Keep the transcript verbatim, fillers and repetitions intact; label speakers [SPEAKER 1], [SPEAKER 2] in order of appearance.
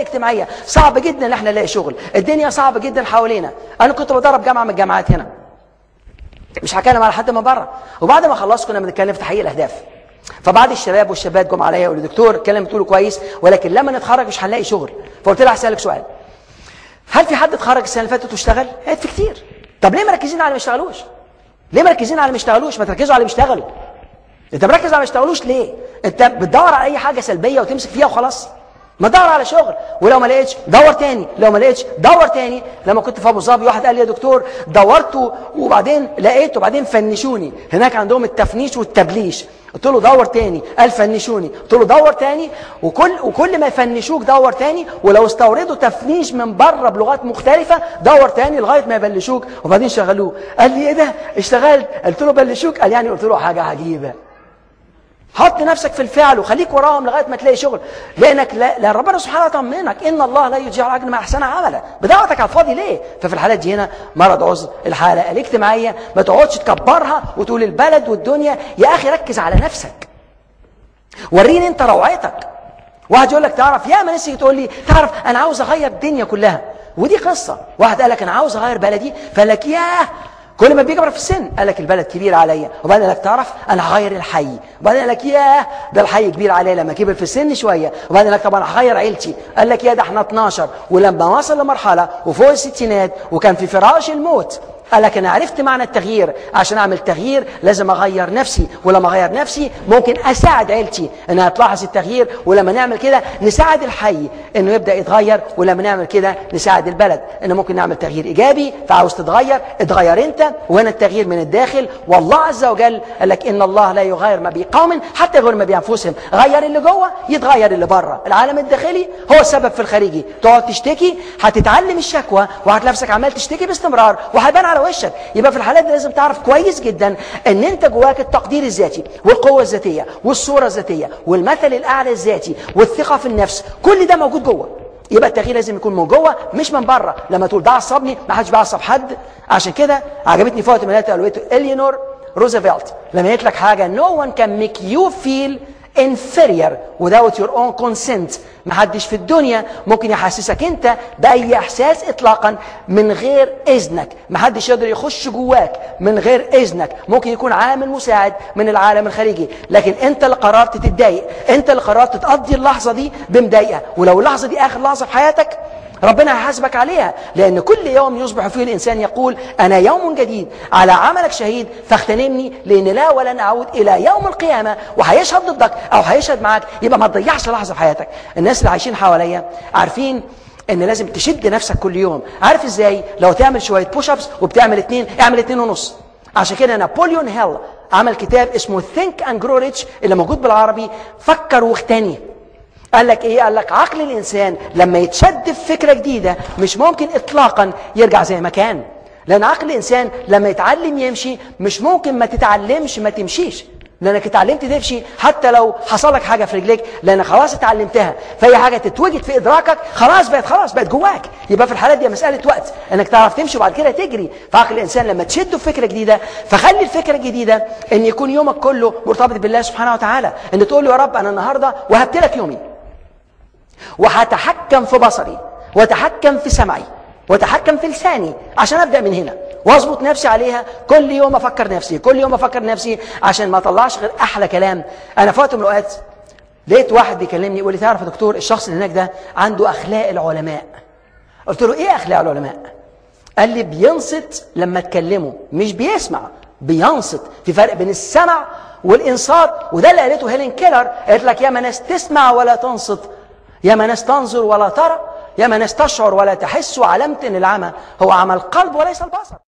[SPEAKER 1] الاجتماعيه صعب جدا ان احنا نلاقي شغل، الدنيا صعبه جدا حوالينا. انا كنت بدرب جامعه من الجامعات هنا، مش هكلم على حد من بره، وبعد ما خلصت كنا بنتكلم في تحقيق الاهداف. فبعد الشباب والشابات جم عليا يقولوا دكتور الكلام بتقوله كويس، ولكن لما نتخرج مش هنلاقي شغل. فقلت لها هسألك سؤال، هل في حد اتخرج السنه اللي فاتت واشتغل؟ قالت في كتير. طب ليه مركزين على اللي ما اشتغلوش؟ ليه مركزين على اللي ما اشتغلوش؟ ما تركزوا على اللي بيشتغلوا. انت مركز على اللي ما اشتغلوش ليه؟ انت بتدور على اي حاجه سلبيه وتمسك فيها وخلاص. ما دور على شغل، ولو ما لقيتش دور تاني، لو ما لقيتش دور تاني. لما كنت في ابو ظبي واحد قال لي يا دكتور دورت وبعدين لقيت وبعدين فنشوني، هناك عندهم التفنيش والتبليش. قلت له دور تاني، قال فنشوني. قلت له دور تاني، وكل وكل ما يفنشوك دور تاني، ولو استوردوا تفنيش من بره بلغات مختلفه دور تاني لغايه ما يبلشوك وبعدين شغلوه. قال لي ايه ده؟ اشتغلت؟ قلت له بلشوك؟ قال يعني. قلت له حاجه عجيبه. حط نفسك في الفعل وخليك وراهم لغايه ما تلاقي شغل، لانك لا, لا ربنا سبحانه يطمنك ان الله لا يضيع اجر من احسن عملا. بدعوتك على الفاضي ليه؟ ففي الحالات دي هنا مرض عذر. الحاله الاجتماعيه ما تقعدش تكبرها وتقول البلد والدنيا، يا اخي ركز على نفسك، وريني انت روعتك. واحد يقول لك تعرف، يا ما ناس تقول لي تعرف انا عاوز اغير الدنيا كلها، ودي قصه. واحد قال لك انا عاوز اغير بلدي، فقال لك ياه كل ما بيكبر في السن قال لك البلد كبير عليا، وبعدين قال لك تعرف انا هغير الحي، وبعدين قال لك ياه ده الحي كبير عليا لما كبر في السن شويه، وبعدين قال لك طب انا هغير عيلتي، قال لك يا ده احنا اتناشر، ولما وصل لمرحله وفوق الستينات وكان في فراش الموت قال لك انا عرفت معنى التغيير، عشان اعمل تغيير لازم اغير نفسي، ولما اغير نفسي ممكن اساعد عيلتي انها تلاحظ التغيير، ولما نعمل كده نساعد الحي انه يبدا يتغير، ولما نعمل كده نساعد البلد انه ممكن نعمل تغيير ايجابي. فعاوز تتغير اتغير انت، وهنا التغيير من الداخل. والله عز وجل قال لك ان الله لا يغير ما بقوم حتى يغير ما بانفسهم. غير اللي جوه يتغير اللي بره. العالم الداخلي هو السبب في الخارجي. تقعد تشتكي هتتعلم الشكوى وهتلاقي نفسك عمال تشتكي باستمرار وهيبان على وشك. يبقى في الحالات دي لازم تعرف كويس جدا ان انت جواك التقدير الذاتي والقوه الذاتيه والصوره الذاتيه والمثل الاعلى الذاتي والثقه في النفس، كل ده موجود جوه. يبقى التغيير لازم يكون من جوه مش من بره. لما تقول ده عصبني، ما حدش بيعصب حد. عشان كده عجبتني في وقت من الاوقات قالته الينور روزفلت لما قالت لك حاجه no one can make you feel inferior without your own consent. ما حدش في الدنيا ممكن يحسسك انت باي احساس اطلاقا من غير اذنك. ما حدش يقدر يخش جواك من غير اذنك. ممكن يكون عامل مساعد من العالم الخارجي، لكن انت اللي قررت تتضايق، انت اللي قررت تقضي اللحظه دي بمضايقه. ولو اللحظه دي اخر لحظه في حياتك ربنا هيحاسبك عليها، لأن كل يوم يصبح فيه الإنسان يقول أنا يوم جديد على عملك شهيد فاغتنمني، لأن لا ولن أعود إلى يوم القيامة وهيشهد ضدك أو هيشهد معاك. يبقى ما تضيعش لحظة في حياتك. الناس اللي عايشين حواليا عارفين ان لازم تشد نفسك كل يوم. عارف ازاي؟ لو تعمل شوية بوش ابس وبتعمل اتنين، اعمل اتنين ونص. عشان كده نابليون هيل عمل كتاب اسمه Think and Grow Rich اللي موجود بالعربي فكر واغتني. قال لك ايه؟ قال لك عقل الانسان لما يتشد في فكره جديده مش ممكن اطلاقا يرجع زي ما كان. لان عقل الانسان لما يتعلم يمشي مش ممكن ما تتعلمش ما تمشيش، لانك اتعلمت تمشي حتى لو حصل لك حاجه في رجليك، لان خلاص اتعلمتها. فاي حاجه تتوجد في ادراكك خلاص بقت خلاص بقت جواك. يبقى في الحالات دي مساله وقت انك تعرف تمشي وبعد كده تجري. فعقل الانسان لما تشده في فكره جديده، فخلي الفكره الجديده ان يكون يومك كله مرتبط بالله سبحانه وتعالى. ان تقول له يا رب انا النهارده وهبت لك يومي، وهتحكم في بصري وتحكم في سمعي وتحكم في لساني عشان ابدا من هنا واظبط نفسي عليها. كل يوم افكر نفسي كل يوم افكر نفسي عشان ما اطلعش غير احلى كلام. انا في وقت من الاوقات لقيت واحد بيكلمني يقول لي تعرف يا دكتور الشخص اللي هناك ده عنده اخلاق العلماء. قلت له ايه اخلاق العلماء؟ قال لي بينصت لما تكلمه، مش بيسمع، بينصت. في فرق بين السمع والانصات، وده اللي قالته هيلين كيلر. قالت لك يا ما ناس تسمع ولا تنصت، يا ما ناس تنظر ولا ترى، يا ما ناس تشعر ولا تحس، وعلمت ان العمى هو عمى القلب وليس البصر.